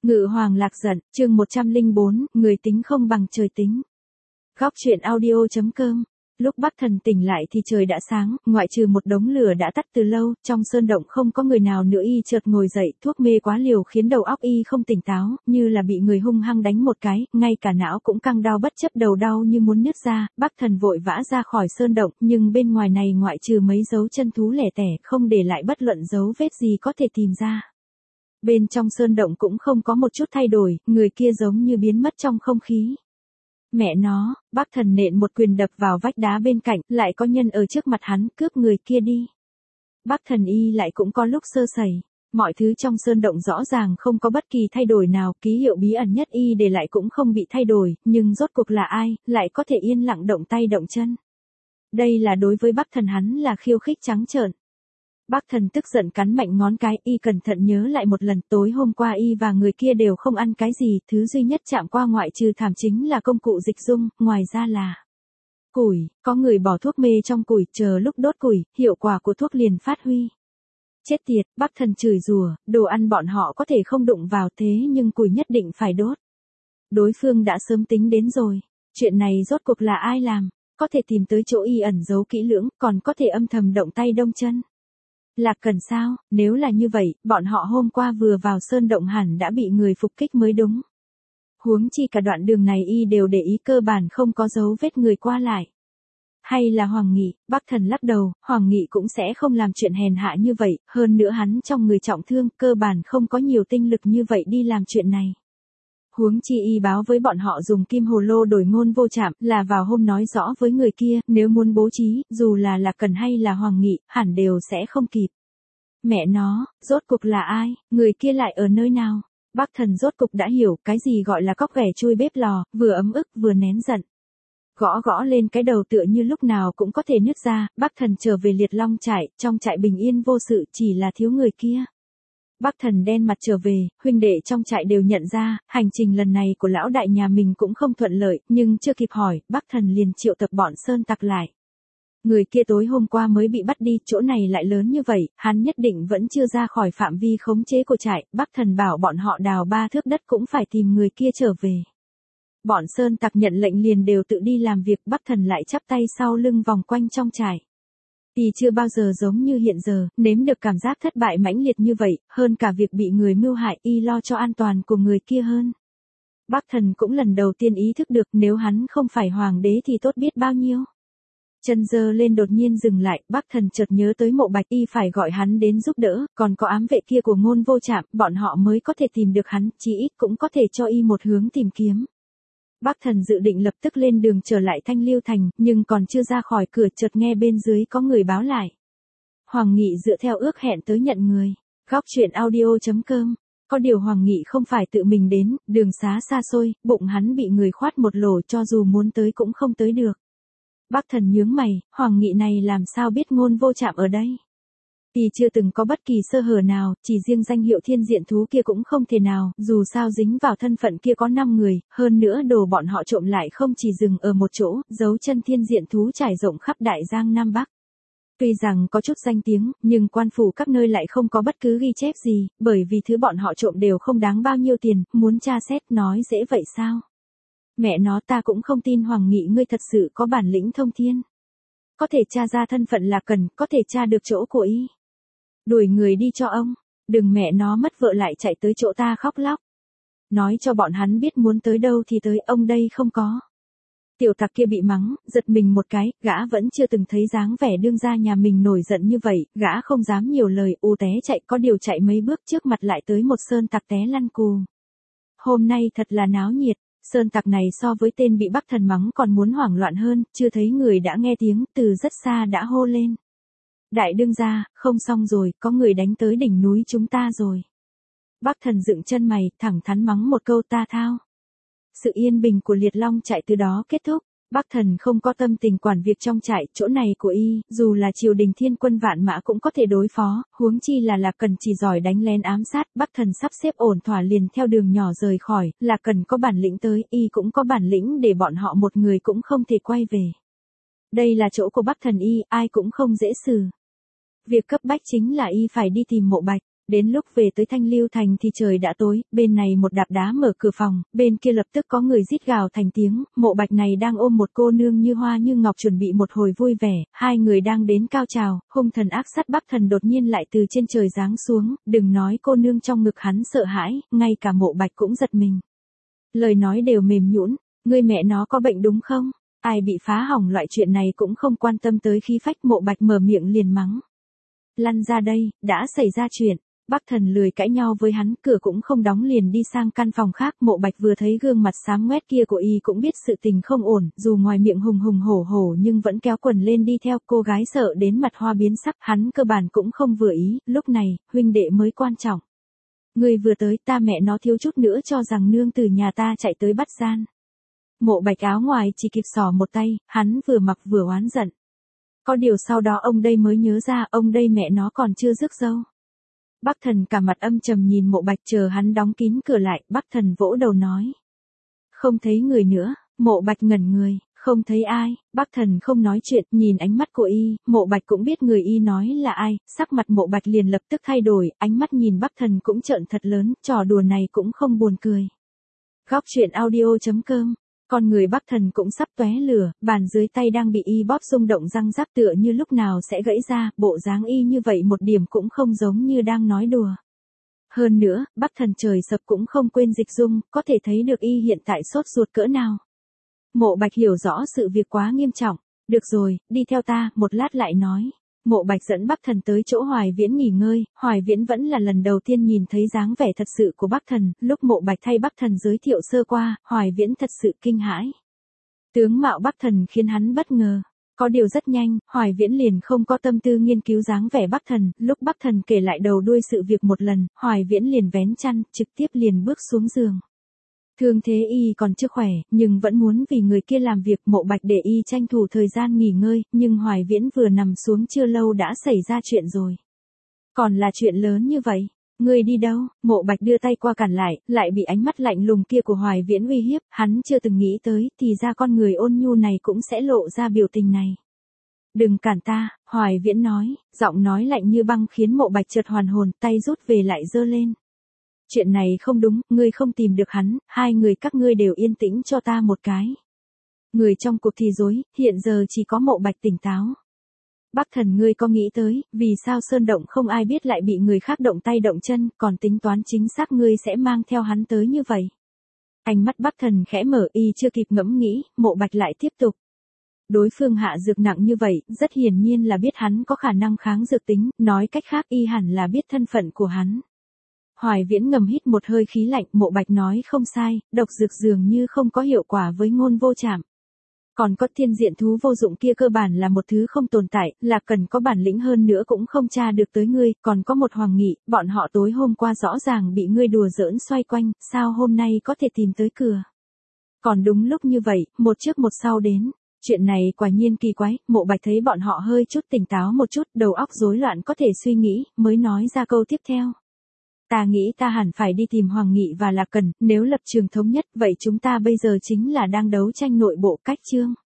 Ngự hoàng lạc giận, chương 104, người tính không bằng trời tính. Góc truyện audio.com. Lúc Bắc Thần tỉnh lại thì trời đã sáng, ngoại trừ một đống lửa đã tắt từ lâu, trong sơn động không có người nào nữa. Y chợt ngồi dậy, thuốc mê quá liều khiến đầu óc y không tỉnh táo, như là bị người hung hăng đánh một cái, ngay cả não cũng căng đau bất chấp đầu đau như muốn nứt ra. Bắc Thần vội vã ra khỏi sơn động, nhưng bên ngoài này ngoại trừ mấy dấu chân thú lẻ tẻ, không để lại bất luận dấu vết gì có thể tìm ra. Bên trong sơn động cũng không có một chút thay đổi, người kia giống như biến mất trong không khí. Mẹ nó, Bắc Thần nện một quyền đập vào vách đá bên cạnh, lại có nhân ở trước mặt hắn, cướp người kia đi. Bắc Thần y lại cũng có lúc sơ sẩy. Mọi thứ trong sơn động rõ ràng không có bất kỳ thay đổi nào, ký hiệu bí ẩn nhất y để lại cũng không bị thay đổi, nhưng rốt cuộc là ai, lại có thể yên lặng động tay động chân. Đây là đối với Bắc Thần hắn là khiêu khích trắng trợn. Bắc Thần tức giận cắn mạnh ngón cái, y cẩn thận nhớ lại một lần, tối hôm qua y và người kia đều không ăn cái gì, thứ duy nhất chạm qua ngoại trừ thảm chính là công cụ dịch dung, ngoài ra là củi, có người bỏ thuốc mê trong củi, chờ lúc đốt củi, hiệu quả của thuốc liền phát huy. Chết tiệt, Bắc Thần chửi rủa, đồ ăn bọn họ có thể không đụng vào thế nhưng củi nhất định phải đốt. Đối phương đã sớm tính đến rồi, chuyện này rốt cuộc là ai làm, có thể tìm tới chỗ y ẩn giấu kỹ lưỡng, còn có thể âm thầm động tay động chân. Lạc Cần sao, nếu là như vậy, bọn họ hôm qua vừa vào sơn động hẳn đã bị người phục kích mới đúng. Huống chi cả đoạn đường này y đều để ý cơ bản không có dấu vết người qua lại. Hay là Hoàng Nghị, Bắc Thần lắc đầu, Hoàng Nghị cũng sẽ không làm chuyện hèn hạ như vậy, hơn nữa hắn trong người trọng thương, cơ bản không có nhiều tinh lực như vậy đi làm chuyện này. Huống chi y báo với bọn họ dùng kim hồ lô đổi ngôn vô chạm, là vào hôm nói rõ với người kia, nếu muốn bố trí, dù là Lạc Cần hay là Hoàng Nghị, hẳn đều sẽ không kịp. Mẹ nó, rốt cục là ai, người kia lại ở nơi nào? Bắc Thần rốt cục đã hiểu cái gì gọi là cóc ghẻ chui bếp lò, vừa ấm ức vừa nén giận. Gõ gõ lên cái đầu tựa như lúc nào cũng có thể nứt ra, Bắc Thần trở về Liệt Long trại, trong trại bình yên vô sự, chỉ là thiếu người kia. Bắc Thần đen mặt trở về, huynh đệ trong trại đều nhận ra, hành trình lần này của lão đại nhà mình cũng không thuận lợi, nhưng chưa kịp hỏi, Bắc Thần liền triệu tập bọn sơn tặc lại. Người kia tối hôm qua mới bị bắt đi, chỗ này lại lớn như vậy, hắn nhất định vẫn chưa ra khỏi phạm vi khống chế của trại, Bắc Thần bảo bọn họ đào 3 thước đất cũng phải tìm người kia trở về. Bọn sơn tặc nhận lệnh liền đều tự đi làm việc, Bắc Thần lại chắp tay sau lưng vòng quanh trong trại. Y chưa bao giờ giống như hiện giờ, nếm được cảm giác thất bại mãnh liệt như vậy, hơn cả việc bị người mưu hại, y lo cho an toàn của người kia hơn. Bắc Thần cũng lần đầu tiên ý thức được nếu hắn không phải hoàng đế thì tốt biết bao nhiêu. Chân giơ lên đột nhiên dừng lại, Bắc Thần chợt nhớ tới Mộ Bạch, y phải gọi hắn đến giúp đỡ, còn có ám vệ kia của ngôn vô chạm, bọn họ mới có thể tìm được hắn, chí ít cũng có thể cho y một hướng tìm kiếm. Bắc Thần dự định lập tức lên đường trở lại Thanh Liêu Thành, nhưng còn chưa ra khỏi cửa chợt nghe bên dưới có người báo lại. Hoàng Nghị dựa theo ước hẹn tới nhận người. Góc truyện audio.com. Có điều Hoàng Nghị không phải tự mình đến, đường xá xa xôi, bụng hắn bị người khoát một lỗ, cho dù muốn tới cũng không tới được. Bắc Thần nhướng mày, Hoàng Nghị này làm sao biết ngôn vô chạm ở đây? Y chưa từng có bất kỳ sơ hở nào, chỉ riêng danh hiệu thiên diện thú kia cũng không thể nào, dù sao dính vào thân phận kia có 5 người, hơn nữa đồ bọn họ trộm lại không chỉ dừng ở một chỗ, dấu chân thiên diện thú trải rộng khắp Đại Giang Nam Bắc. Tuy rằng có chút danh tiếng, nhưng quan phủ các nơi lại không có bất cứ ghi chép gì, bởi vì thứ bọn họ trộm đều không đáng bao nhiêu tiền, muốn tra xét nói dễ vậy sao? Mẹ nó, ta cũng không tin Hoàng Nghị ngươi thật sự có bản lĩnh thông thiên. Có thể tra ra thân phận Lạc Cần, có thể tra được chỗ của y. Đuổi người đi cho ông, đừng mẹ nó mất vợ lại chạy tới chỗ ta khóc lóc. Nói cho bọn hắn biết muốn tới đâu thì tới, ông đây không có. Tiểu tặc kia bị mắng, giật mình một cái, gã vẫn chưa từng thấy dáng vẻ đương gia nhà mình nổi giận như vậy, gã không dám nhiều lời, té chạy, có điều chạy mấy bước trước mặt lại tới một sơn tặc té lăn cù. Hôm nay thật là náo nhiệt, sơn tặc này so với tên bị Bắc Thần mắng còn muốn hoảng loạn hơn, chưa thấy người đã nghe tiếng, từ rất xa đã hô lên. Đại đương gia, không xong rồi, có người đánh tới đỉnh núi chúng ta rồi. Bắc Thần dựng chân mày, thẳng thắn mắng một câu ta thao. Sự yên bình của Liệt Long trại từ đó kết thúc. Bắc Thần không có tâm tình quản việc trong trại, chỗ này của y, dù là triều đình thiên quân vạn mã cũng có thể đối phó, huống chi là Lạc Cần chỉ giỏi đánh lén ám sát, Bắc Thần sắp xếp ổn thỏa liền theo đường nhỏ rời khỏi, Lạc Cần có bản lĩnh tới, y cũng có bản lĩnh để bọn họ một người cũng không thể quay về. Đây là chỗ của Bắc Thần y, ai cũng không dễ xử. Việc cấp bách chính là y phải đi tìm Mộ Bạch. Đến lúc về tới Thanh Lưu Thành thì trời đã tối, bên này một đạp đá mở cửa phòng, bên kia lập tức có người rít gào thành tiếng, Mộ Bạch này đang ôm một cô nương như hoa như ngọc chuẩn bị một hồi vui vẻ, hai người đang đến cao trào, hung thần ác sát Bắc Thần đột nhiên lại từ trên trời giáng xuống, đừng nói cô nương trong ngực hắn sợ hãi, ngay cả Mộ Bạch cũng giật mình. Lời nói đều mềm nhũn, ngươi mẹ nó có bệnh đúng không? Ai bị phá hỏng loại chuyện này cũng không quan tâm tới khí phách, Mộ Bạch mở miệng liền mắng. Lăn ra đây, đã xảy ra chuyện. Bắc Thần lười cãi nhau với hắn, cửa cũng không đóng liền đi sang căn phòng khác. Mộ Bạch vừa thấy gương mặt xám ngoét kia của y cũng biết sự tình không ổn, dù ngoài miệng hùng hùng hổ hổ nhưng vẫn kéo quần lên đi theo. Cô gái sợ đến mặt hoa biến sắc, hắn cơ bản cũng không vừa ý, lúc này, huynh đệ mới quan trọng. Người vừa tới, ta mẹ nó thiếu chút nữa cho rằng nương từ nhà ta chạy tới bắt gian. Mộ Bạch áo ngoài chỉ kịp xỏ một tay, hắn vừa mặc vừa oán giận. Có điều sau đó ông đây mới nhớ ra, ông đây mẹ nó còn chưa rước dâu. Bắc Thần cả mặt âm trầm nhìn Mộ Bạch, chờ hắn đóng kín cửa lại, Bắc Thần vỗ đầu nói. Không thấy người nữa. Mộ Bạch ngẩn người, không thấy ai. Bắc Thần không nói chuyện, nhìn ánh mắt của y, Mộ Bạch cũng biết người y nói là ai, sắc mặt Mộ Bạch liền lập tức thay đổi, ánh mắt nhìn Bắc Thần cũng trợn thật lớn, trò đùa này cũng không buồn cười. Góc truyện audio.com. Con người Bắc Thần cũng sắp tóe lửa, bàn dưới tay đang bị y bóp rung động răng rắc tựa như lúc nào sẽ gãy ra, bộ dáng y như vậy một điểm cũng không giống như đang nói đùa. Hơn nữa, Bắc Thần trời sập cũng không quên dịch dung, có thể thấy được y hiện tại sốt ruột cỡ nào. Mộ Bạch hiểu rõ sự việc quá nghiêm trọng. Được rồi, đi theo ta, một lát lại nói. Mộ Bạch dẫn Bắc Thần tới chỗ Hoài Viễn nghỉ ngơi, Hoài Viễn vẫn là lần đầu tiên nhìn thấy dáng vẻ thật sự của Bắc Thần, lúc Mộ Bạch thay Bắc Thần giới thiệu sơ qua, Hoài Viễn thật sự kinh hãi. Tướng mạo Bắc Thần khiến hắn bất ngờ. Có điều rất nhanh, Hoài Viễn liền không có tâm tư nghiên cứu dáng vẻ Bắc Thần, lúc Bắc Thần kể lại đầu đuôi sự việc một lần, Hoài Viễn liền vén chăn, trực tiếp liền bước xuống giường. Thương thế y còn chưa khỏe, nhưng vẫn muốn vì người kia làm việc. Mộ Bạch để y tranh thủ thời gian nghỉ ngơi, nhưng Hoài Viễn vừa nằm xuống chưa lâu đã xảy ra chuyện rồi. Còn là chuyện lớn như vậy, ngươi đi đâu? Mộ Bạch đưa tay qua cản lại bị ánh mắt lạnh lùng kia của Hoài Viễn uy hiếp, hắn chưa từng nghĩ tới, thì ra con người ôn nhu này cũng sẽ lộ ra biểu tình này. Đừng cản ta, Hoài Viễn nói, giọng nói lạnh như băng khiến Mộ Bạch chợt hoàn hồn, tay rút về lại giơ lên. Chuyện này không đúng, ngươi không tìm được hắn, hai người các ngươi đều yên tĩnh cho ta một cái. Người trong cuộc thì rối, hiện giờ chỉ có Mộ Bạch tỉnh táo. Bắc Thần, ngươi có nghĩ tới, vì sao Sơn Động không ai biết lại bị người khác động tay động chân, còn tính toán chính xác ngươi sẽ mang theo hắn tới như vậy. Ánh mắt Bắc Thần khẽ mở, y chưa kịp ngẫm nghĩ, Mộ Bạch lại tiếp tục. Đối phương hạ dược nặng như vậy, rất hiển nhiên là biết hắn có khả năng kháng dược tính, nói cách khác y hẳn là biết thân phận của hắn. Hoài Viễn ngầm hít một hơi khí lạnh, Mộ Bạch nói không sai, độc dược dường như không có hiệu quả với ngôn vô trảm. Còn có thiên diện thú vô dụng kia cơ bản là một thứ không tồn tại, là cần có bản lĩnh hơn nữa cũng không tra được tới ngươi, còn có một Hoàng Nghị, bọn họ tối hôm qua rõ ràng bị ngươi đùa giỡn xoay quanh, sao hôm nay có thể tìm tới cửa. Còn đúng lúc như vậy, một trước một sau đến. Chuyện này quả nhiên kỳ quái, Mộ Bạch thấy bọn họ hơi chút tỉnh táo một chút, đầu óc rối loạn có thể suy nghĩ, mới nói ra câu tiếp theo. Ta nghĩ ta hẳn phải đi tìm Hoàng Nghị và Lạc Cần, nếu lập trường thống nhất, vậy chúng ta bây giờ chính là đang đấu tranh nội bộ cách chương.